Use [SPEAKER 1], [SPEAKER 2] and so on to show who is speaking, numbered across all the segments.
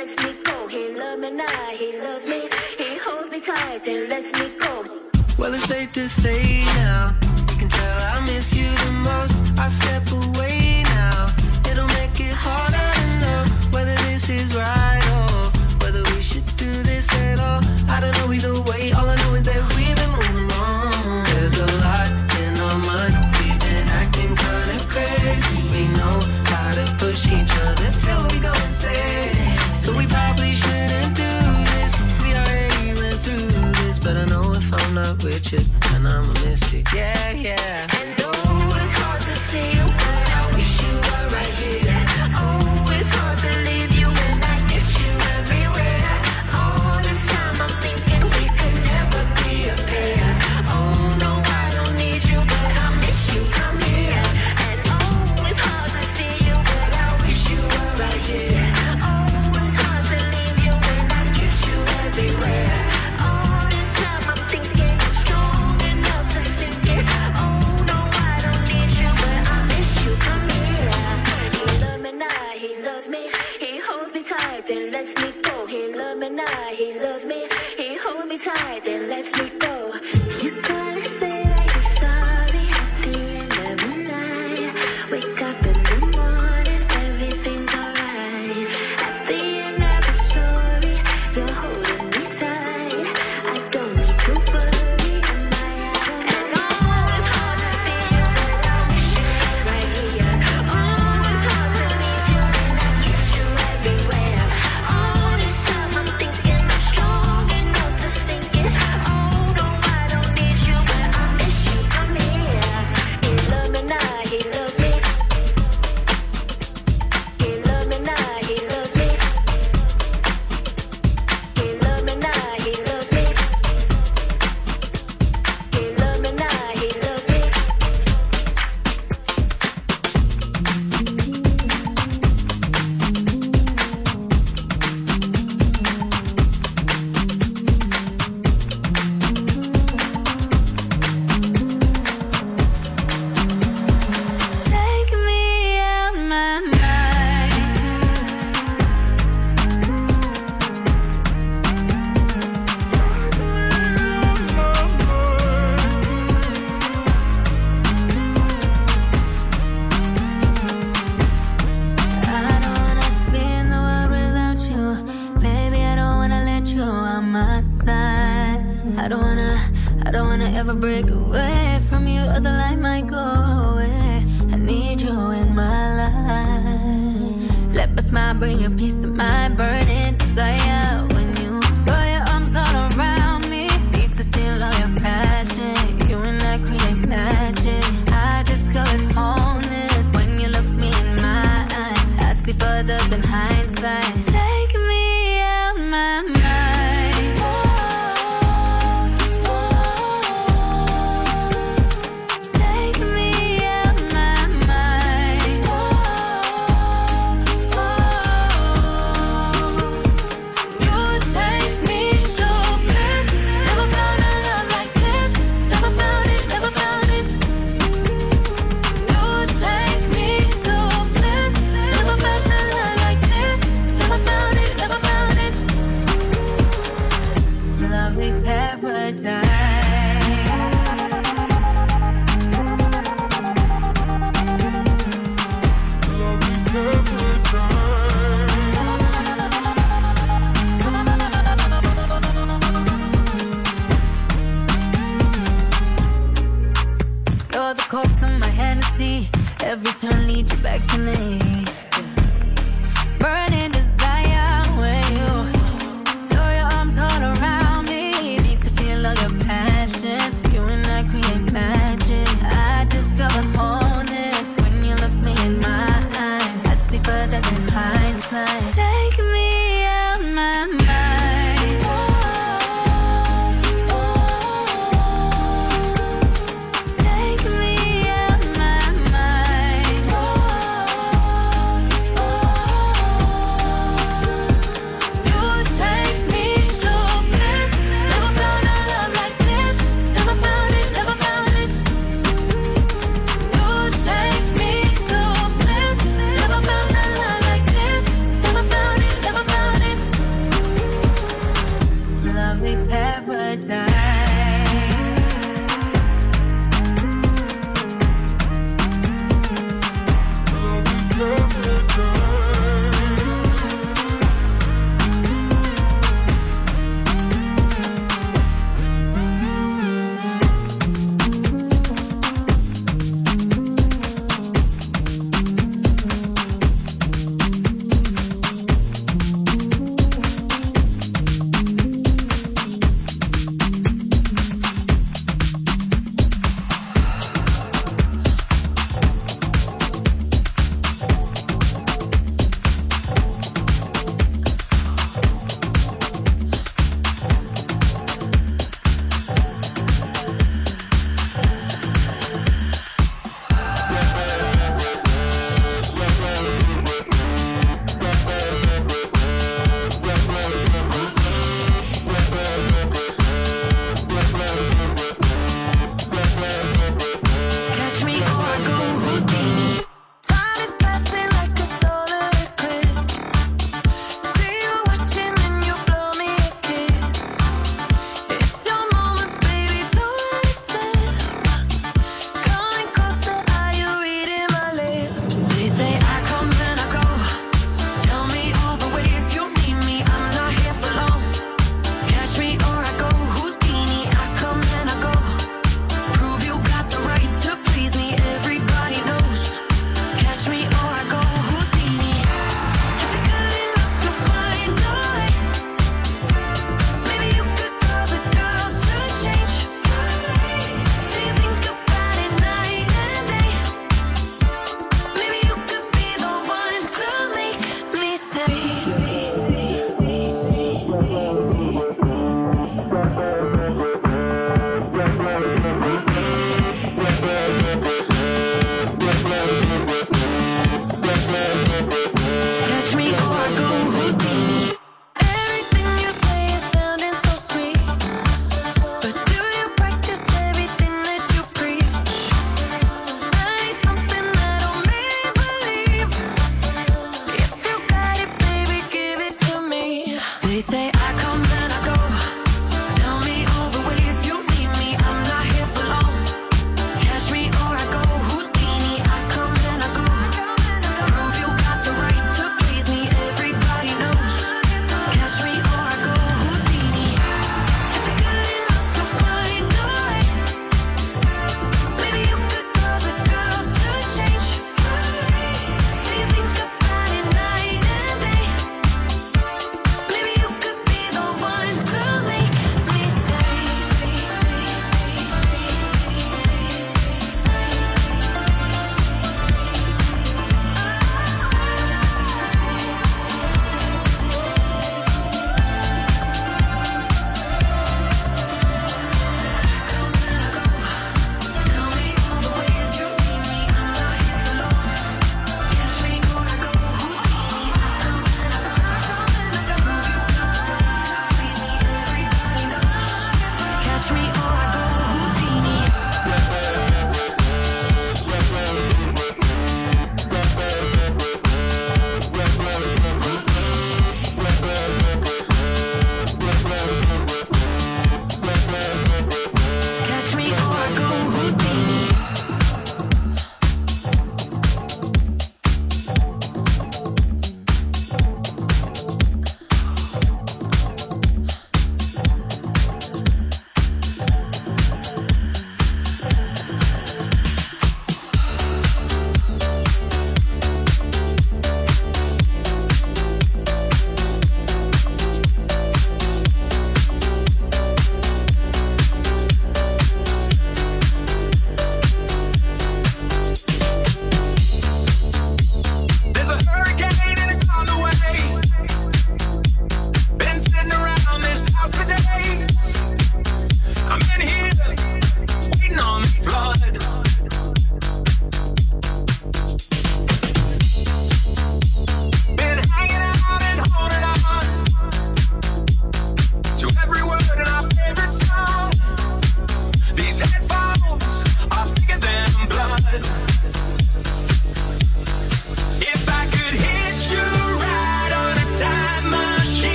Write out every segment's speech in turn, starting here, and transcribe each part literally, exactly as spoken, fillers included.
[SPEAKER 1] lets me go. He love me now, he loves me. He holds me tight, then lets me go.
[SPEAKER 2] Well, it's safe to say now, you can tell I miss you the most. I step away now, it'll make it harder to know whether this is right or whether we should do this at all. I don't know either way, all I know is that we've been moving on. There's a lot in our minds, we've been acting kinda crazy. We know how to push each other till we go insane. So we probably shouldn't do this, we already went through this. But I know if I'm not with you, then I'ma miss you, yeah, yeah.
[SPEAKER 1] And oh, it's hard to see you, but I wish you were right here. Oh, it's hard to leave you when I miss you everywhere. All this time I'm thinking we could never be a pair. Oh no, I don't need you, but I miss you, come here. And oh, it's hard to see you, but I wish you were right here. Oh, it's hard to leave you when I kiss you everywhere. All this time I'm thinking I'm strong enough to sink it. Oh no, I don't need you, but I miss you, come here. He love me now, he loves me. He holds me tight, then lets me go. He love me now, he loves me. He holds me tight, then lets me go. You gotta say that you're sorry at the end of the night. Wake up in the morning, everything's alright. At the end of the story, you're holding me tight. I don't need to worry, am I out of line? And oh, it's hard to see you, but I wish you were right here. Oh, it's hard to leave you when I kiss you everywhere. All this time I'm thinking I'm strong enough to sink it. Oh no, I don't need you, but I miss you, come here. He love me now, he loves me. He love me now, he loves me. He love me now, he loves me. He love me now, he loves me. Take me out my mind. I don't wanna be in the world without you. Baby, I don't wanna let you on my side. I don't wanna, I don't wanna ever break away from you, or the light might go away. I need you in my life. Let my smile bring you peace of mind, burning desire. When you throw your arms all around me, need to feel all your passion. You and I create magic. I discovered wholeness when you look me in my eyes. I see further than hindsight. Take me out my mind. Take me out my mind. You take me to bliss. Never found a love like this. Never found it, never found it. You take me to bliss. Never felt a love like this. Never found it, never found it. Lovely paradise. You're the cork to my Hennessy. Every turn leads you back to me. Burning desire when you throw your arms all around me. Need to feel all your passion. You and I create magic. I discover wholeness when you look me in my eyes. I see further than hindsight. Take me out my mind. Take me out my mind.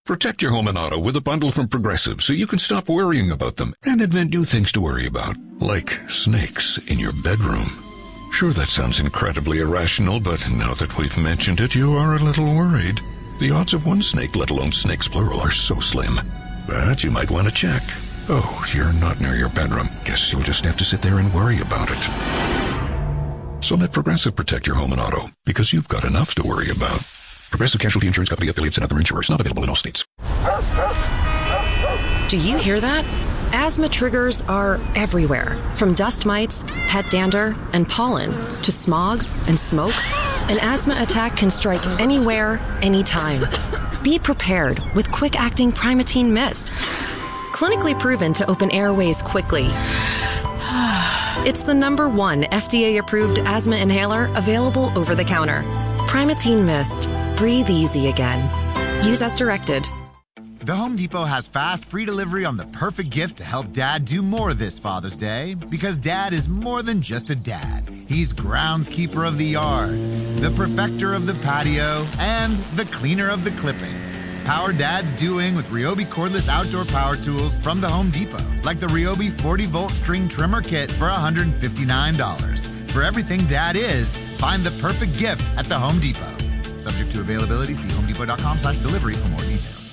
[SPEAKER 3] Protect your home and auto with a bundle from Progressive so you can stop worrying about them and invent new things to worry about, like snakes in your bedroom. Sure, that sounds incredibly irrational, but now that we've mentioned it, you are a little worried. The odds of one snake, let alone snakes plural, are so slim. But you might want to check. Oh, you're not near your bedroom. Guess you'll just have to sit there and worry about it. So let Progressive protect your home and auto, because you've got enough to worry about. Progressive Casualty Insurance Company, affiliates, and other insurers. Not available in all states.
[SPEAKER 4] Do you hear that? Asthma triggers are everywhere, from dust mites, pet dander, and pollen, to smog and smoke. An asthma attack can strike anywhere, anytime. Be prepared with quick-acting Primatene Mist. Clinically proven to open airways quickly. It's the number one F D A-approved asthma inhaler available over the counter. Primatene Mist. Breathe easy again. Use as directed.
[SPEAKER 5] The Home Depot has fast, free delivery on the perfect gift to help Dad do more this Father's Day. Because Dad is more than just a dad. He's groundskeeper of the yard, the perfecter of the patio, and the cleaner of the clippings. Power Dad's doing with Ryobi cordless outdoor power tools from the Home Depot. Like the Ryobi forty volt string trimmer kit for one hundred fifty-nine dollars. For everything Dad is, find the perfect gift at the Home Depot. Subject to availability, see homedepot.com slash delivery for more details.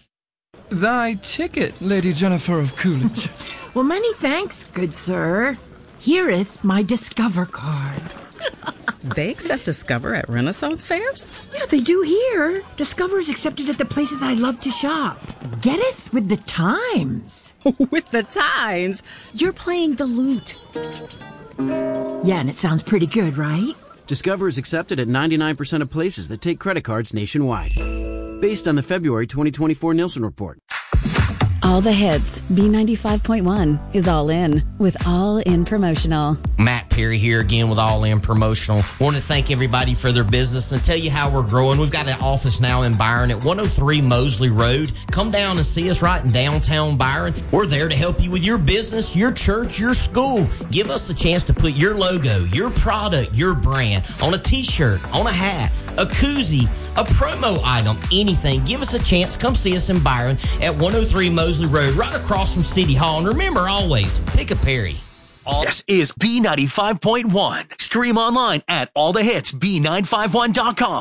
[SPEAKER 6] Thy ticket, Lady Jennifer of Coolidge.
[SPEAKER 7] Well, many thanks, good sir. Hereeth my Discover card.
[SPEAKER 8] They accept Discover at Renaissance fairs?
[SPEAKER 7] Yeah, they do here. Discover is accepted at the places I love to shop. Getteth with the times.
[SPEAKER 8] With the times? You're playing the lute.
[SPEAKER 7] Yeah, and it sounds pretty good, right?
[SPEAKER 9] Discover is accepted at ninety-nine percent of places that take credit cards nationwide. Based on the February twenty twenty-four Nielsen report.
[SPEAKER 10] All the hits. B ninety-five point one is all in with All In Promotional.
[SPEAKER 11] Matt Perry here again with All In Promotional. Want to thank everybody for their business and tell you how we're growing. We've got an office now in Byron at one oh three Mosley Road. Come down and see us right in downtown Byron. We're there to help you with your business, your church, your school. Give us a chance to put your logo, your product, your brand on a t-shirt, on a hat, a koozie, a promo item, anything. Give us a chance. Come see us in Byron at one oh three Mosley Road, right across from City Hall. And remember, always, pick a Perry.
[SPEAKER 12] All this is B ninety-five point one. Stream online at all the hits B nine five one dot com.